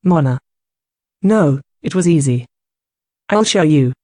Mona. No, it was easy. I'll show you.